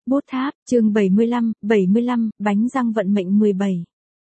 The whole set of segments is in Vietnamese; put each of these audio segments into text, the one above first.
Bút tháp, chương 75, bánh răng vận mệnh 17.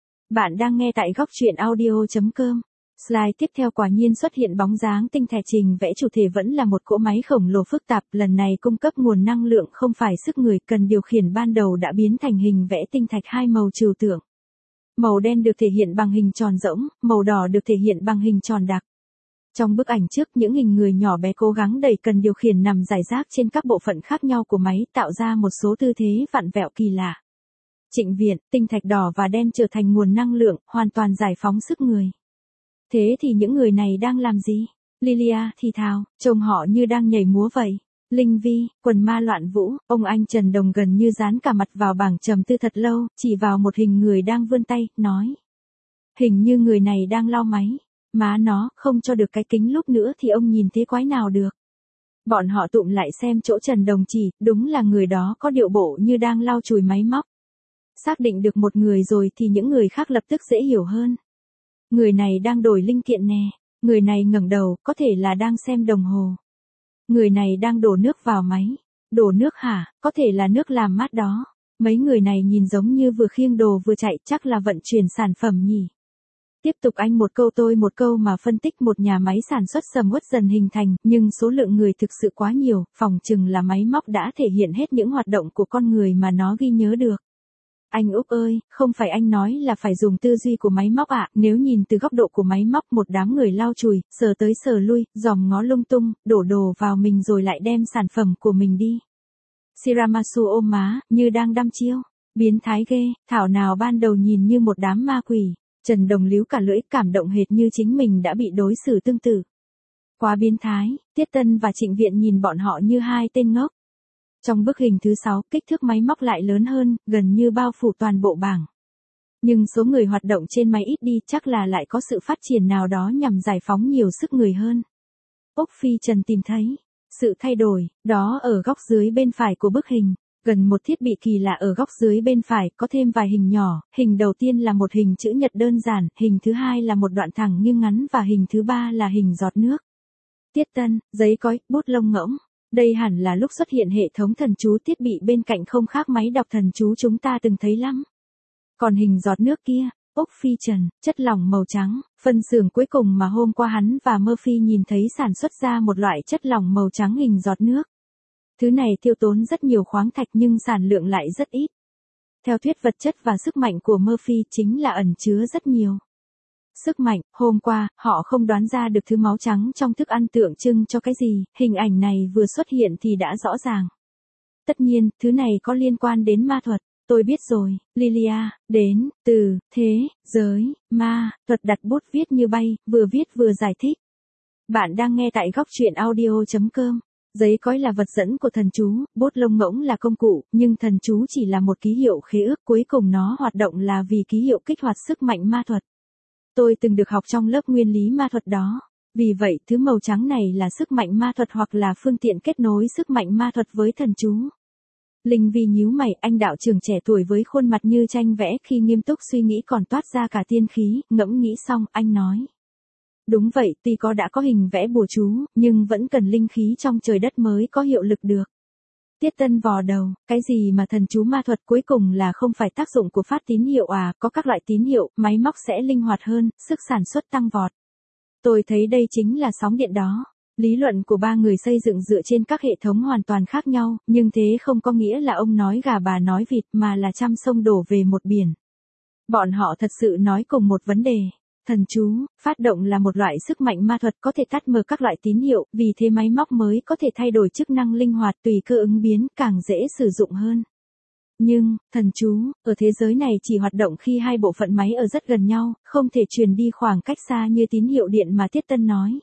Bạn đang nghe tại góc truyện audio.com. Slide tiếp theo quả nhiên xuất hiện bóng dáng tinh thể trình vẽ chủ thể vẫn là một cỗ máy khổng lồ phức tạp, lần này cung cấp nguồn năng lượng không phải sức người, cần điều khiển ban đầu đã biến thành hình vẽ tinh thạch hai màu trừu tượng. Màu đen được thể hiện bằng hình tròn rỗng, màu đỏ được thể hiện bằng hình tròn đặc. Trong bức ảnh trước, những hình người nhỏ bé cố gắng đẩy cần điều khiển nằm rải rác trên các bộ phận khác nhau của máy, tạo ra một số tư thế vặn vẹo kỳ lạ. Trịnh viện, tinh thạch đỏ và đen trở thành nguồn năng lượng, hoàn toàn giải phóng sức người. Thế thì những người này đang làm gì? Lilia thì thào, trông họ như đang nhảy múa vậy. Linh Vi, quần ma loạn vũ, ông anh Trần Đồng gần như dán cả mặt vào bảng trầm tư thật lâu, chỉ vào một hình người đang vươn tay, nói. Hình như người này đang lau máy. Má nó, không cho được cái kính lúc nữa thì ông nhìn thế quái nào được. Bọn họ tụm lại xem chỗ Trần Đồng chỉ, đúng là người đó có điệu bộ như đang lau chùi máy móc. Xác định được một người rồi thì những người khác lập tức dễ hiểu hơn. Người này đang đổi linh kiện nè, người này ngẩng đầu, có thể là đang xem đồng hồ. Người này đang đổ nước vào máy. Đổ nước hả, có thể là nước làm mát đó. Mấy người này nhìn giống như vừa khiêng đồ vừa chạy, chắc là vận chuyển sản phẩm nhỉ. Tiếp tục anh một câu tôi một câu mà phân tích một nhà máy sản xuất sầm uất dần hình thành, nhưng số lượng người thực sự quá nhiều, phỏng chừng là máy móc đã thể hiện hết những hoạt động của con người mà nó ghi nhớ được. Anh Úc ơi, không phải anh nói là phải dùng tư duy của máy móc ạ, nếu nhìn từ góc độ của máy móc một đám người lau chùi, sờ tới sờ lui, dòm ngó lung tung, đổ đồ vào mình rồi lại đem sản phẩm của mình đi. Shiramasu ôm má, như đang đăm chiêu, biến thái ghê, thảo nào ban đầu nhìn như một đám ma quỷ. Trần Đồng líu cả lưỡi, cảm động hệt như chính mình đã bị đối xử tương tự. Quá biến thái, Tiết Tân và Trịnh Viện nhìn bọn họ như hai tên ngốc. Trong bức hình thứ 6, kích thước máy móc lại lớn hơn, gần như bao phủ toàn bộ bảng. Nhưng số người hoạt động trên máy ít đi, chắc là lại có sự phát triển nào đó nhằm giải phóng nhiều sức người hơn. Úc Phi Trần tìm thấy sự thay đổi, đó ở góc dưới bên phải của bức hình. Gần một thiết bị kỳ lạ ở góc dưới bên phải, có thêm vài hình nhỏ, hình đầu tiên là một hình chữ nhật đơn giản, hình thứ hai là một đoạn thẳng nghiêng ngắn và hình thứ ba là hình giọt nước. Tiết Tân, giấy cói, bút lông ngỗng. Đây hẳn là lúc xuất hiện hệ thống thần chú, thiết bị bên cạnh không khác máy đọc thần chú chúng ta từng thấy lắm. Còn hình giọt nước kia, Úc Phi Trần, chất lỏng màu trắng, phân xưởng cuối cùng mà hôm qua hắn và Murphy nhìn thấy sản xuất ra một loại chất lỏng màu trắng hình giọt nước. Thứ này tiêu tốn rất nhiều khoáng thạch nhưng sản lượng lại rất ít. Theo thuyết vật chất và sức mạnh của Murphy chính là ẩn chứa rất nhiều. Sức mạnh, hôm qua, họ không đoán ra được thứ máu trắng trong thức ăn tượng trưng cho cái gì, hình ảnh này vừa xuất hiện thì đã rõ ràng. Tất nhiên, thứ này có liên quan đến ma thuật. Tôi biết rồi, Lilia, đến, từ, thế, giới, ma, thuật đặt bút viết như bay, vừa viết vừa giải thích. Bạn đang nghe tại góc truyện audio.com. Giấy cói là vật dẫn của thần chú, bút lông ngỗng là công cụ, nhưng thần chú chỉ là một ký hiệu khế ước, cuối cùng nó hoạt động là vì ký hiệu kích hoạt sức mạnh ma thuật. Tôi từng được học trong lớp nguyên lý ma thuật đó. Vì vậy, thứ màu trắng này là sức mạnh ma thuật hoặc là phương tiện kết nối sức mạnh ma thuật với thần chú. Linh Vi nhíu mày, anh đạo trưởng trẻ tuổi với khuôn mặt như tranh vẽ, khi nghiêm túc suy nghĩ còn toát ra cả tiên khí, ngẫm nghĩ xong, anh nói. Đúng vậy, tuy đã có hình vẽ bùa chú, nhưng vẫn cần linh khí trong trời đất mới có hiệu lực được. Tiết Tân vò đầu, cái gì mà thần chú ma thuật, cuối cùng là không phải tác dụng của phát tín hiệu à, có các loại tín hiệu, máy móc sẽ linh hoạt hơn, sức sản xuất tăng vọt. Tôi thấy đây chính là sóng điện đó. Lý luận của ba người xây dựng dựa trên các hệ thống hoàn toàn khác nhau, nhưng thế không có nghĩa là ông nói gà bà nói vịt, mà là trăm sông đổ về một biển. Bọn họ thật sự nói cùng một vấn đề. Thần chú, phát động là một loại sức mạnh ma thuật có thể tắt mở các loại tín hiệu, vì thế máy móc mới có thể thay đổi chức năng linh hoạt tùy cơ ứng biến, càng dễ sử dụng hơn. Nhưng, thần chú, ở thế giới này chỉ hoạt động khi hai bộ phận máy ở rất gần nhau, không thể truyền đi khoảng cách xa như tín hiệu điện mà Tiết Tân nói.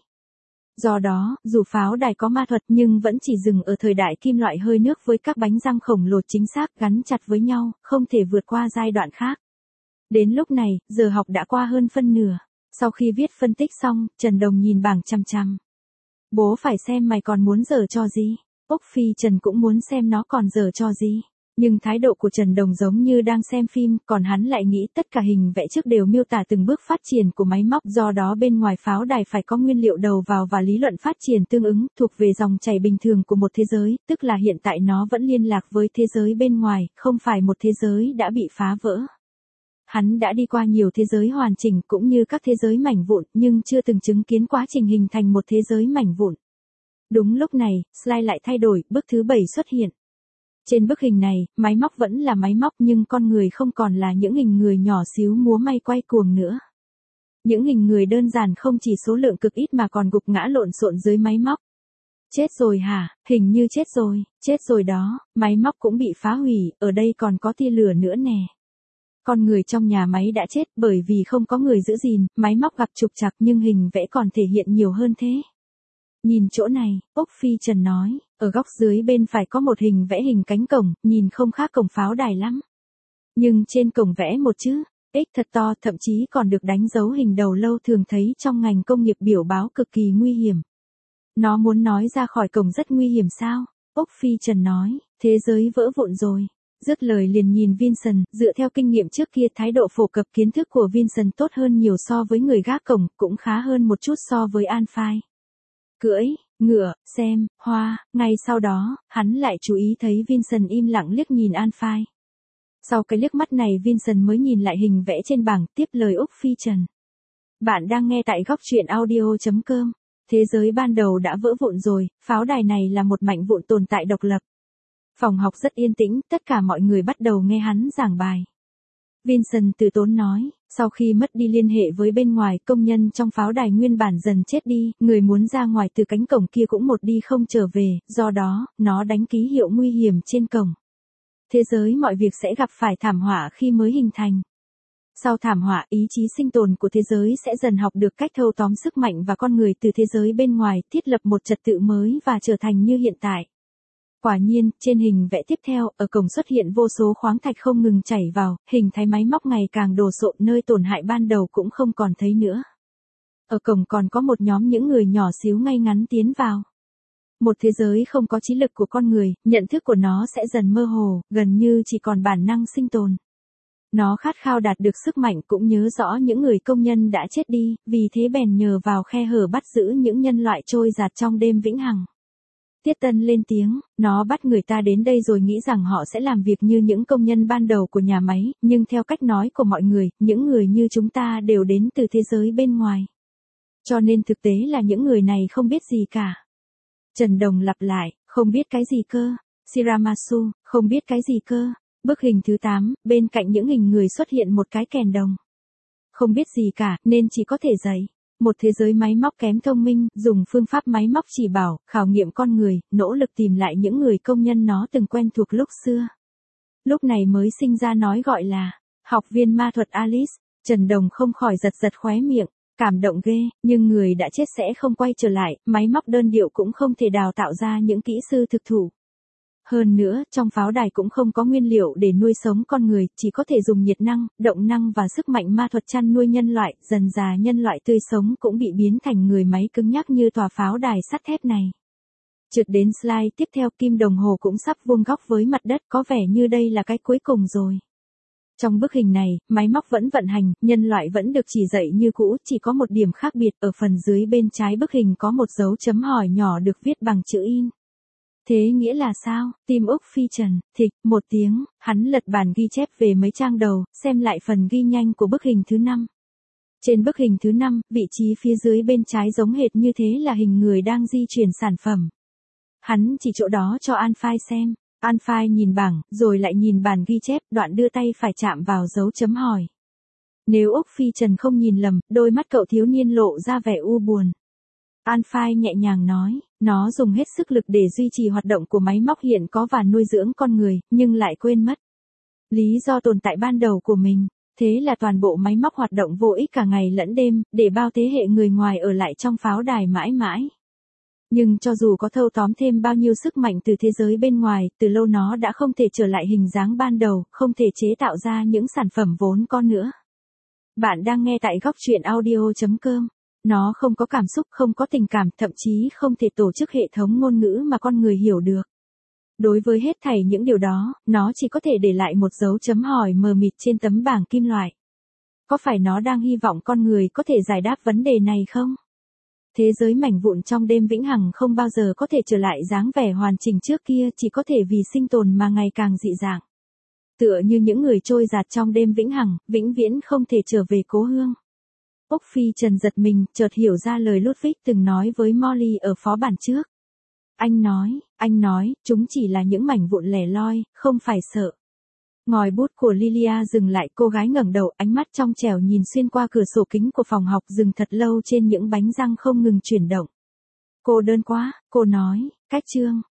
Do đó, dù pháo đài có ma thuật nhưng vẫn chỉ dừng ở thời đại kim loại hơi nước với các bánh răng khổng lồ chính xác gắn chặt với nhau, không thể vượt qua giai đoạn khác. Đến lúc này, giờ học đã qua hơn phân nửa. Sau khi viết phân tích xong, Trần Đồng nhìn bảng chằm chằm. Bố phải xem mày còn muốn giở trò gì. Úc Phi Trần cũng muốn xem nó còn giở trò gì. Nhưng thái độ của Trần Đồng giống như đang xem phim, còn hắn lại nghĩ tất cả hình vẽ trước đều miêu tả từng bước phát triển của máy móc, do đó bên ngoài pháo đài phải có nguyên liệu đầu vào và lý luận phát triển tương ứng, thuộc về dòng chảy bình thường của một thế giới, tức là hiện tại nó vẫn liên lạc với thế giới bên ngoài, không phải một thế giới đã bị phá vỡ. Hắn đã đi qua nhiều thế giới hoàn chỉnh cũng như các thế giới mảnh vụn, nhưng chưa từng chứng kiến quá trình hình thành một thế giới mảnh vụn. Đúng lúc này, slide lại thay đổi, bước thứ 7 xuất hiện. Trên bức hình này, máy móc vẫn là máy móc nhưng con người không còn là những hình người nhỏ xíu múa may quay cuồng nữa. Những hình người đơn giản không chỉ số lượng cực ít mà còn gục ngã lộn xộn dưới máy móc. Chết rồi hả, hình như chết rồi đó, máy móc cũng bị phá hủy, ở đây còn có tia lửa nữa nè. Con người trong nhà máy đã chết bởi vì không có người giữ gìn, máy móc gặp trục trặc nhưng hình vẽ còn thể hiện nhiều hơn thế. Nhìn chỗ này, Úc Phi Trần nói, ở góc dưới bên phải có một hình vẽ hình cánh cổng, nhìn không khác cổng pháo đài lắm. Nhưng trên cổng vẽ một chữ, X thật to, thậm chí còn được đánh dấu hình đầu lâu thường thấy trong ngành công nghiệp biểu báo cực kỳ nguy hiểm. Nó muốn nói ra khỏi cổng rất nguy hiểm sao? Úc Phi Trần nói, thế giới vỡ vụn rồi. Dứt lời liền nhìn Vincent, dựa theo kinh nghiệm trước kia thái độ phổ cập kiến thức của Vincent tốt hơn nhiều so với người gác cổng, cũng khá hơn một chút so với An-Phai. Cưỡi, ngựa, xem, hoa, ngay sau đó, hắn lại chú ý thấy Vincent im lặng liếc nhìn An-Phai. Sau cái liếc mắt này Vincent mới nhìn lại hình vẽ trên bảng, tiếp lời Úc Phi Trần. Bạn đang nghe tại góc truyện audio.com. Thế giới ban đầu đã vỡ vụn rồi, pháo đài này là một mảnh vụn tồn tại độc lập. Phòng học rất yên tĩnh, tất cả mọi người bắt đầu nghe hắn giảng bài. Vincent từ tốn nói, sau khi mất đi liên hệ với bên ngoài, công nhân trong pháo đài nguyên bản dần chết đi, người muốn ra ngoài từ cánh cổng kia cũng một đi không trở về, do đó, nó đánh ký hiệu nguy hiểm trên cổng. Thế giới mọi việc sẽ gặp phải thảm họa khi mới hình thành. Sau thảm họa, ý chí sinh tồn của thế giới sẽ dần học được cách thâu tóm sức mạnh và con người từ thế giới bên ngoài, thiết lập một trật tự mới và trở thành như hiện tại. Quả nhiên, trên hình vẽ tiếp theo, ở cổng xuất hiện vô số khoáng thạch không ngừng chảy vào, hình thái máy móc ngày càng đồ sộ, nơi tổn hại ban đầu cũng không còn thấy nữa. Ở cổng còn có một nhóm những người nhỏ xíu ngay ngắn tiến vào. Một thế giới không có trí lực của con người, nhận thức của nó sẽ dần mơ hồ, gần như chỉ còn bản năng sinh tồn. Nó khát khao đạt được sức mạnh cũng nhớ rõ những người công nhân đã chết đi, vì thế bèn nhờ vào khe hở bắt giữ những nhân loại trôi dạt trong đêm vĩnh hằng. Tiết Tân lên tiếng, nó bắt người ta đến đây rồi nghĩ rằng họ sẽ làm việc như những công nhân ban đầu của nhà máy, nhưng theo cách nói của mọi người, những người như chúng ta đều đến từ thế giới bên ngoài. Cho nên thực tế là những người này không biết gì cả. Trần Đồng lặp lại, không biết cái gì cơ. Shiramasu, không biết cái gì cơ. Bức hình thứ 8, bên cạnh những hình người xuất hiện một cái kèn đồng. Không biết gì cả, nên chỉ có thể dạy. Một thế giới máy móc kém thông minh, dùng phương pháp máy móc chỉ bảo, khảo nghiệm con người, nỗ lực tìm lại những người công nhân nó từng quen thuộc lúc xưa. Lúc này mới sinh ra nói gọi là, học viên ma thuật Alice. Trần Đồng không khỏi giật giật khóe miệng, cảm động ghê, nhưng người đã chết sẽ không quay trở lại, máy móc đơn điệu cũng không thể đào tạo ra những kỹ sư thực thụ. Hơn nữa, trong pháo đài cũng không có nguyên liệu để nuôi sống con người, chỉ có thể dùng nhiệt năng, động năng và sức mạnh ma thuật chăn nuôi nhân loại, dần dà nhân loại tươi sống cũng bị biến thành người máy cứng nhắc như tòa pháo đài sắt thép này. Trượt đến slide tiếp theo, kim đồng hồ cũng sắp vuông góc với mặt đất, có vẻ như đây là cái cuối cùng rồi. Trong bức hình này, máy móc vẫn vận hành, nhân loại vẫn được chỉ dạy như cũ, chỉ có một điểm khác biệt, ở phần dưới bên trái bức hình có một dấu chấm hỏi nhỏ được viết bằng chữ in. Thế nghĩa là sao? Tim Úc Phi Trần, thịch, một tiếng, hắn lật bản ghi chép về mấy trang đầu, xem lại phần ghi nhanh của bức hình thứ 5. Trên bức hình thứ 5, vị trí phía dưới bên trái giống hệt như thế là hình người đang di chuyển sản phẩm. Hắn chỉ chỗ đó cho An-Phai xem. An-Phai nhìn bảng, rồi lại nhìn bản ghi chép, đoạn đưa tay phải chạm vào dấu chấm hỏi. Nếu Úc Phi Trần không nhìn lầm, đôi mắt cậu thiếu niên lộ ra vẻ u buồn. An-Phai nhẹ nhàng nói, nó dùng hết sức lực để duy trì hoạt động của máy móc hiện có và nuôi dưỡng con người, nhưng lại quên mất lý do tồn tại ban đầu của mình. Thế là toàn bộ máy móc hoạt động vô ích cả ngày lẫn đêm, để bao thế hệ người ngoài ở lại trong pháo đài mãi mãi. Nhưng cho dù có thâu tóm thêm bao nhiêu sức mạnh từ thế giới bên ngoài, từ lâu nó đã không thể trở lại hình dáng ban đầu, không thể chế tạo ra những sản phẩm vốn có nữa. Bạn đang nghe tại góc truyện audio.com. Nó không có cảm xúc, không có tình cảm, thậm chí không thể tổ chức hệ thống ngôn ngữ mà con người hiểu được. Đối với hết thảy những điều đó, nó chỉ có thể để lại một dấu chấm hỏi mờ mịt trên tấm bảng kim loại. Có phải nó đang hy vọng con người có thể giải đáp vấn đề này không? Thế giới mảnh vụn trong đêm vĩnh hằng không bao giờ có thể trở lại dáng vẻ hoàn chỉnh trước kia, chỉ có thể vì sinh tồn mà ngày càng dị dạng. Tựa như những người trôi dạt trong đêm vĩnh hằng, vĩnh viễn không thể trở về cố hương. Úc Phi Trần giật mình, chợt hiểu ra lời Ludwig từng nói với Molly ở phó bản trước. Anh nói, chúng chỉ là những mảnh vụn lẻ loi, không phải sợ. Ngòi bút của Lilia dừng lại, cô gái ngẩng đầu, ánh mắt trong trẻo nhìn xuyên qua cửa sổ kính của phòng học, dừng thật lâu trên những bánh răng không ngừng chuyển động. Cô đơn quá, cô nói, cách chương.